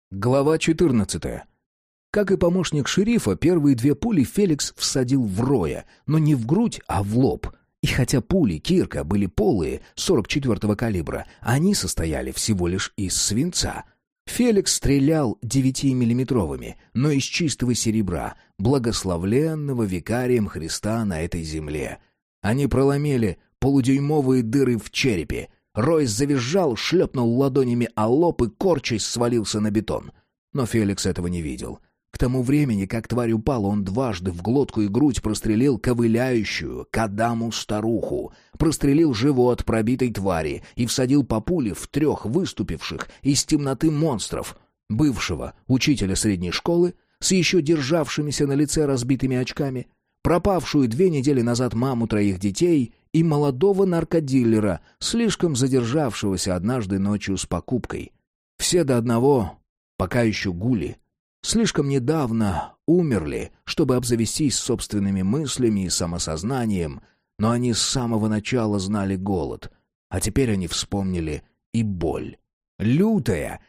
Глава 14. Как и помощник шерифа, первые две пули Феликс всадил в Роя, но не в грудь, а в лоб. И хотя пули Кирка были полые, 44-го калибра, они состояли всего лишь из свинца. Феликс стрелял 9-миллиметровыми, но из чистого серебра, благословленного викарием Христа на этой земле. Они проломили полудюймовые дыры в черепе. Рой завизжал, шлепнул ладонями о лоб и, корчась, свалился на бетон. Но Феликс этого не видел. К тому времени, как тварь упала, он дважды в глотку и грудь прострелил ковыляющую к Адаму старуху, прострелил живот пробитой твари и всадил по пуле в 3 выступивших из темноты монстров: бывшего учителя средней школы с еще державшимися на лице разбитыми очками, пропавшую 2 недели назад маму 3 детей и молодого наркодилера, слишком задержавшегося однажды ночью с покупкой. Все до одного, пока еще гули, слишком недавно умерли, чтобы обзавестись собственными мыслями и самосознанием, но они с самого начала знали голод, а теперь они вспомнили и боль. Лютая,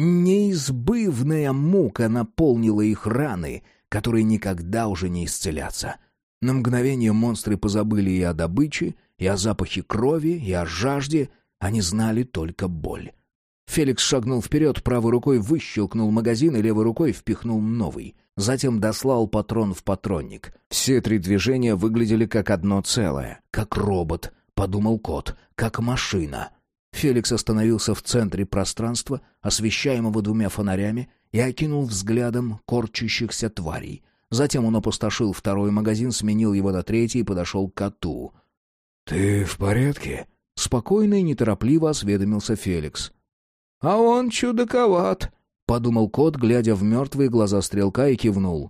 неизбывная мука наполнила их раны, которые никогда уже не исцелятся. На мгновение монстры позабыли и о добыче, и о запахе крови, и о жажде. Они знали только боль. Феликс шагнул вперед, правой рукой выщелкнул магазин и левой рукой впихнул новый. Затем дослал патрон в патронник. Все 3 движения выглядели как одно целое. Как робот, подумал кот, как машина. Феликс остановился в центре пространства, освещаемого 2 фонарями, и окинул взглядом корчащихся тварей. Затем он опустошил 2-й магазин, сменил его на 3-й и подошел к коту. «Ты в порядке?» — спокойно и неторопливо осведомился Феликс. «А он чудаковат», — подумал кот, глядя в мертвые глаза стрелка, и кивнул.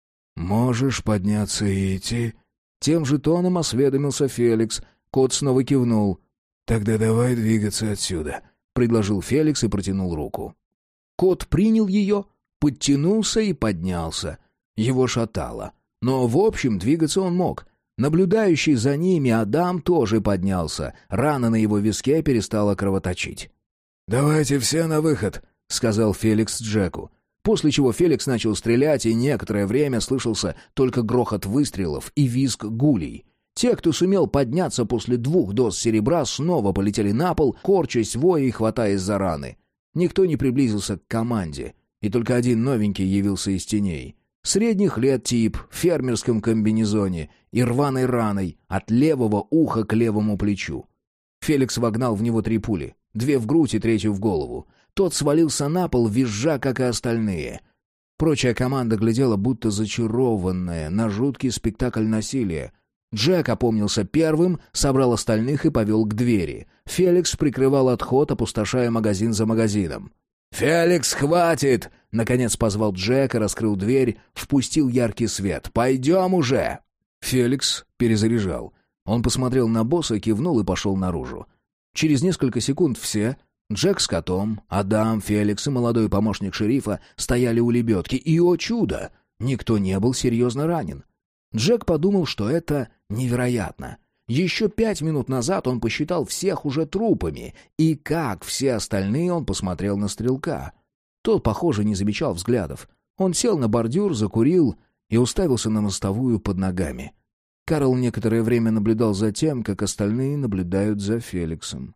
«Можешь подняться и идти?» Тем же тоном осведомился Феликс. Кот снова кивнул. «Тогда давай двигаться отсюда», — предложил Феликс и протянул руку. Кот принял ее, подтянулся и поднялся. Его шатало. Но, в общем, двигаться он мог. Наблюдающий за ними Адам тоже поднялся. Рана на его виске перестала кровоточить. «Давайте все на выход», — сказал Феликс Джеку. После чего Феликс начал стрелять, и некоторое время слышался только грохот выстрелов и визг гулей. Те, кто сумел подняться после 2 доз серебра, снова полетели на пол, корчась, воя и хватаясь за раны. Никто не приблизился к команде, и только один новенький явился из теней. Средних лет тип, в фермерском комбинезоне и рваной раной от левого уха к левому плечу. Феликс вогнал в него 3 пули, 2 в грудь и 3 в голову. Тот свалился на пол, визжа, как и остальные. Прочая команда глядела, будто зачарованная, на жуткий спектакль насилия. Джек опомнился первым, собрал остальных и повел к двери. Феликс прикрывал отход, опустошая магазин за магазином. «Феликс, хватит!» — наконец позвал Джек и раскрыл дверь, впустил яркий свет. «Пойдем уже!» Феликс перезаряжал. Он посмотрел на босса, кивнул и пошел наружу. Через несколько секунд все — Джек с котом, Адам, Феликс и молодой помощник шерифа — стояли у лебедки. И, о чудо! Никто не был серьезно ранен. Джек подумал, что это невероятно. Еще 5 минут назад он посчитал всех уже трупами, и, как все остальные, он посмотрел на стрелка. Тот, похоже, не замечал взглядов. Он сел на бордюр, закурил и уставился на мостовую под ногами. Карл некоторое время наблюдал за тем, как остальные наблюдают за Феликсом.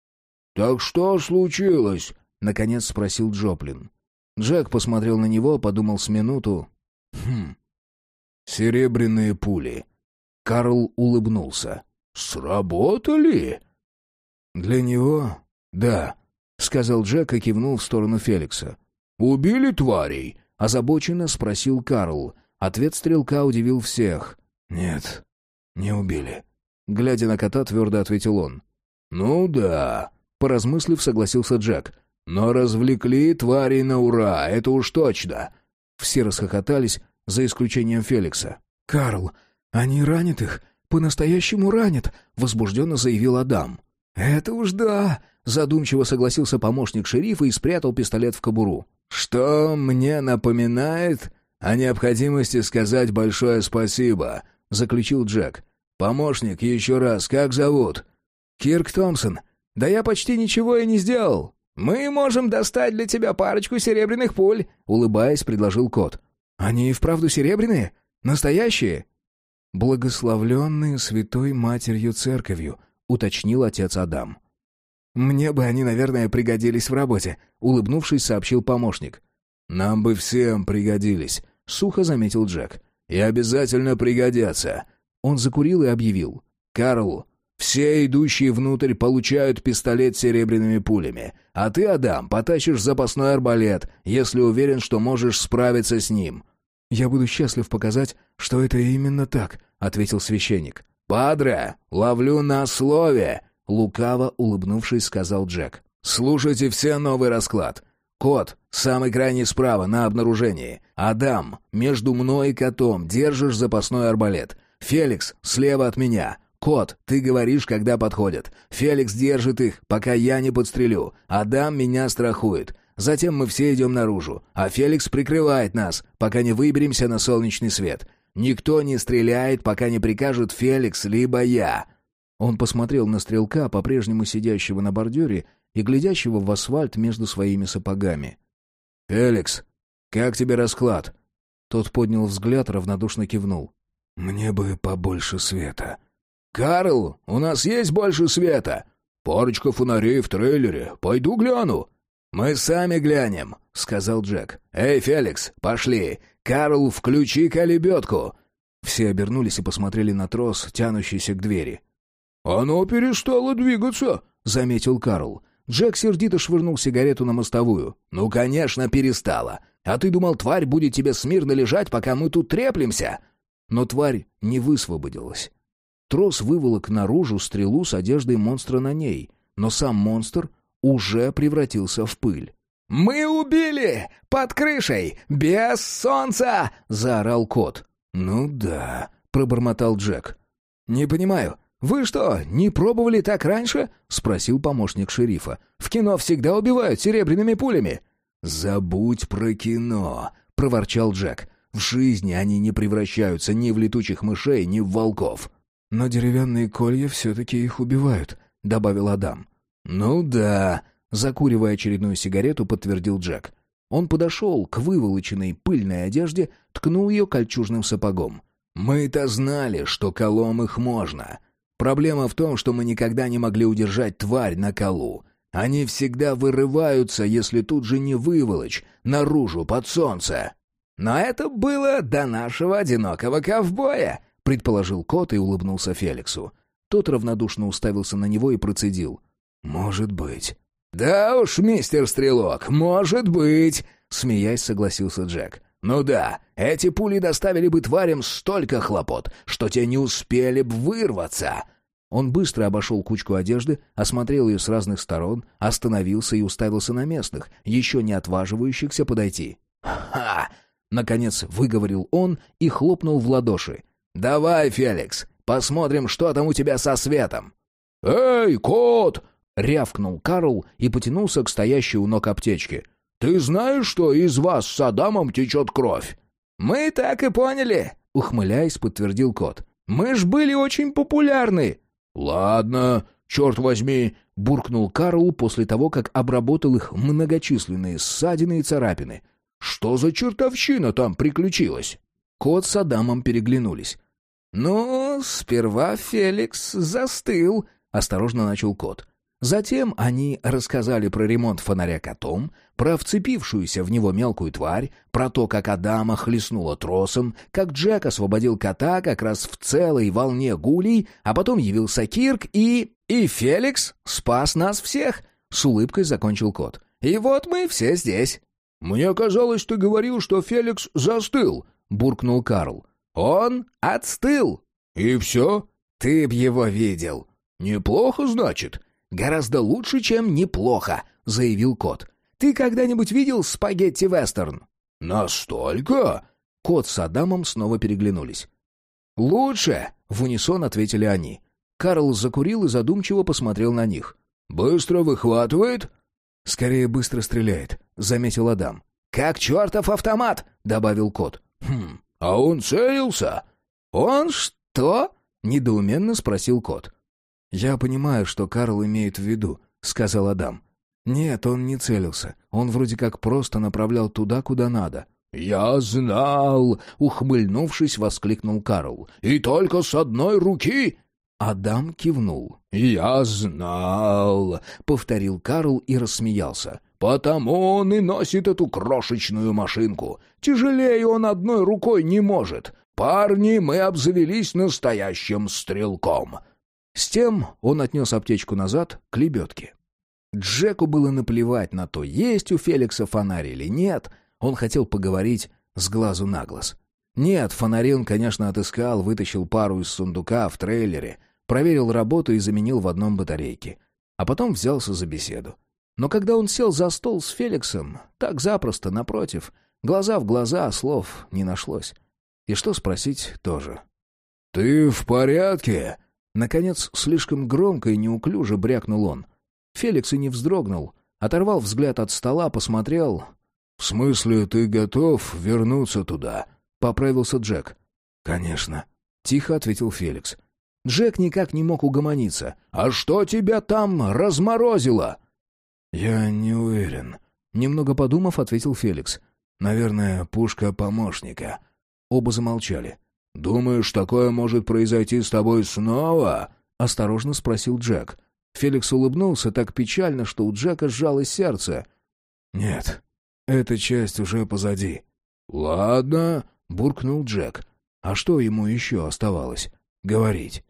«Так что случилось?» — наконец спросил Джоплин. Джек посмотрел на него, подумал с минуту. «Серебряные пули». Карл улыбнулся. «Сработали?» «Для него, да», — сказал Джек и кивнул в сторону Феликса. «Убили тварей?» — озабоченно спросил Карл. Ответ стрелка удивил всех. «Нет, не убили». Глядя на кота, твердо ответил он. «Ну да», — поразмыслив, согласился Джек. «Но развлекли тварей на ура, это уж точно». Все расхохотались, за исключением Феликса. «Карл, они ранят их, по-настоящему ранят», — возбужденно заявил Адам. «Это уж да», — задумчиво согласился помощник шерифа и спрятал пистолет в кобуру. «Что мне напоминает о необходимости сказать большое спасибо», — заключил Джек. «Помощник, еще раз, как зовут?» «Кирк Томпсон. Да я почти ничего и не сделал». «Мы можем достать для тебя парочку серебряных пуль», — улыбаясь, предложил кот. «Они и вправду серебряные? Настоящие?» «Благословленные святой матерью церковью», — уточнил отец Адам. «Мне бы они, наверное, пригодились в работе», — улыбнувшись, сообщил помощник. «Нам бы всем пригодились», — сухо заметил Джек. «И обязательно пригодятся». Он закурил и объявил. «Карл, все идущие внутрь получают пистолет с серебряными пулями, а ты, Адам, потащишь запасной арбалет, если уверен, что можешь справиться с ним». «Я буду счастлив показать, что это именно так», — ответил священник. «Падре, ловлю на слове», — лукаво улыбнувшись, сказал Джек. «Слушайте все новый расклад. Кот, самый крайний справа, на обнаружении. Адам, между мной и котом, держишь запасной арбалет. Феликс, слева от меня. Кот, ты говоришь, когда подходят. Феликс держит их, пока я не подстрелю. Адам меня страхует. Затем мы все идем наружу, а Феликс прикрывает нас, пока не выберемся на солнечный свет. Никто не стреляет, пока не прикажет Феликс, либо я». Он посмотрел на стрелка, по-прежнему сидящего на бордюре и глядящего в асфальт между своими сапогами. «Феликс, как тебе расклад?» Тот поднял взгляд, равнодушно кивнул. «Мне бы побольше света». «Карл, у нас есть больше света?» «Парочка фонарей в трейлере. Пойду гляну». «Мы сами глянем», — сказал Джек. «Эй, Феликс, пошли. Карл, включи-ка лебедку». Все обернулись и посмотрели на трос, тянущийся к двери. «Оно перестало двигаться», — заметил Карл. Джек сердито швырнул сигарету на мостовую. «Ну, конечно, перестало. А ты думал, тварь будет тебе смирно лежать, пока мы тут треплемся?» Но тварь не высвободилась. Трос выволок наружу стрелу с одеждой монстра на ней, но сам монстр уже превратился в пыль. «Мы убили! Под крышей! Без солнца!» — заорал кот. «Ну да», — пробормотал Джек. «Не понимаю, вы что, не пробовали так раньше?» — спросил помощник шерифа. «В кино всегда убивают серебряными пулями». «Забудь про кино», — проворчал Джек. «В жизни они не превращаются ни в летучих мышей, ни в волков». «Но деревянные колья все-таки их убивают», — добавил Адам. «Ну да», — закуривая очередную сигарету, подтвердил Джек. Он подошел к выволоченной пыльной одежде, ткнул ее кольчужным сапогом. «Мы-то знали, что колом их можно. Проблема в том, что мы никогда не могли удержать тварь на колу. Они всегда вырываются, если тут же не выволочь, наружу, под солнце». «Но это было до нашего одинокого ковбоя», — предположил кот и улыбнулся Феликсу. Тот равнодушно уставился на него и процедил. «Может быть». «Да уж, мистер Стрелок, может быть», — смеясь согласился Джек. «Ну да, эти пули доставили бы тварям столько хлопот, что те не успели бы вырваться». Он быстро обошел кучку одежды, осмотрел ее с разных сторон, остановился и уставился на местных, еще не отваживающихся подойти. «Ха!» — наконец выговорил он и хлопнул в ладоши. «Давай, Феликс, посмотрим, что там у тебя со светом». «Эй, кот!» — рявкнул Карл и потянулся к стоящей у ног аптечке. «Ты знаешь, что из вас с Адамом течет кровь?» «Мы так и поняли», — ухмыляясь, подтвердил кот. «Мы ж были очень популярны». «Ладно, черт возьми», — буркнул Карл после того, как обработал их многочисленные ссадины и царапины. «Что за чертовщина там приключилась?» Кот с Адамом переглянулись. «Ну, сперва Феликс застыл», — осторожно начал кот. Затем они рассказали про ремонт фонаря котом, про вцепившуюся в него мелкую тварь, про то, как Адама хлестнуло тросом, как Джек освободил кота как раз в целой волне гулей, а потом явился Кирк и Феликс спас нас всех, — с улыбкой закончил кот. «И вот мы все здесь». «Мне казалось, ты говорил, что Феликс застыл», — буркнул Карл. «Он отстыл». «И все?» «Ты б его видел». «Неплохо, значит?» «Гораздо лучше, чем неплохо», — заявил кот. «Ты когда-нибудь видел спагетти-вестерн?» «Настолько?» Кот с Адамом снова переглянулись. «Лучше», — в унисон ответили они. Карл закурил и задумчиво посмотрел на них. «Быстро выхватывает?» «Скорее быстро стреляет», — заметил Адам. «Как чертов автомат», — добавил кот. «А он целился?» «Он что?» — недоуменно спросил кот. «Я понимаю, что Карл имеет в виду», — сказал Адам. Нет, он не целился. Он вроде как просто направлял туда, куда надо. «Я знал!» — ухмыльнувшись, воскликнул Карл. «И только с одной руки!» Адам кивнул. «Я знал!» — повторил Карл и рассмеялся. «Потому он и носит эту крошечную машинку. Тяжелее он одной рукой не может. Парни, мы обзавелись настоящим стрелком!» С тем он отнес аптечку назад к лебедке. Джеку было наплевать на то, есть у Феликса фонарь или нет. Он хотел поговорить с глазу на глаз. Нет, фонари он, конечно, отыскал, вытащил пару из сундука в трейлере, проверил работу и заменил в одном батарейке. А потом взялся за беседу. Но когда он сел за стол с Феликсом, так запросто, напротив, глаза в глаза, слов не нашлось. И что спросить тоже. «Ты в порядке?» Наконец, слишком громко и неуклюже брякнул он. Феликс и не вздрогнул, оторвал взгляд от стола, посмотрел. «В смысле, ты готов вернуться туда?» — поправился Джек. «Конечно», — тихо ответил Феликс. Джек никак не мог угомониться. «А что тебя там разморозило?» «Я не уверен», — немного подумав, ответил Феликс. «Наверное, пушка помощника». Оба замолчали. «Думаешь, такое может произойти с тобой снова?» — осторожно спросил Джек. Феликс улыбнулся так печально, что у Джека сжалось сердце. «Нет, эта часть уже позади». «Ладно», — буркнул Джек. А что ему еще оставалось? Говорить.